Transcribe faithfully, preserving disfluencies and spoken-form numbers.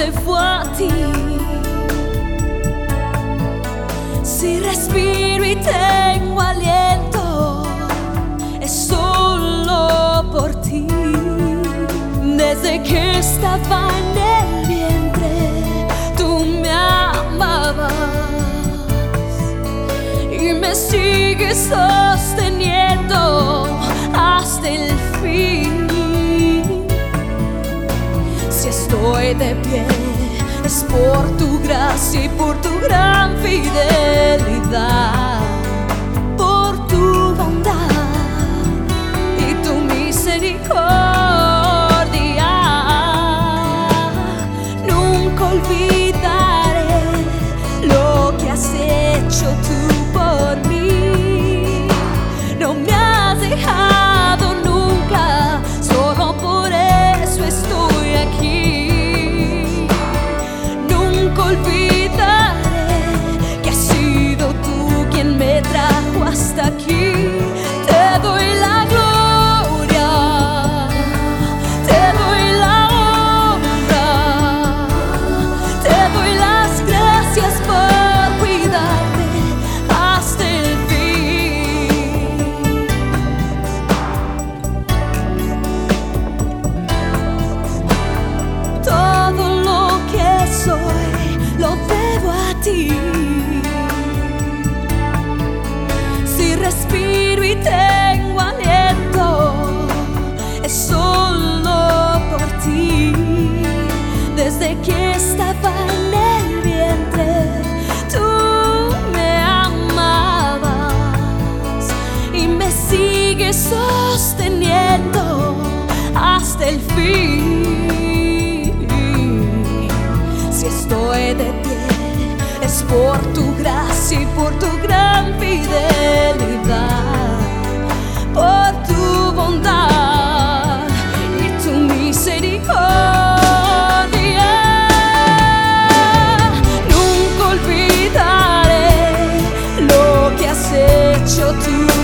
debo a ti. Si respiro y tengo aliento, es solo por ti. Desde que estaba en el vientre, tú me amabas y me sigues sosteniendo hasta el fin. Si estoy de pie, es por tu gracia y por tu gran fidelidad, por tu bondad y tu misericordia. Nunca olvidaré lo que has hecho tú por mí. No me has dejado nunca, solo por eso estoy aquí. Nunca olvidaré que has sido tú quien me trajo hasta aquí. Te doy la gloria, te doy la honra, te doy las gracias por cuidarme hasta el fin. Todo lo que soy lo debo a ti. Si respiro y tengo aliento, es solo por ti. Desde que estaba en el vientre, tú me amabas y me sigues sosteniendo hasta el fin. Si estoy de pie, es por tu gracia y por tu gran fidelidad, por tu bondad y tu misericordia. Nunca olvidaré lo que has hecho tú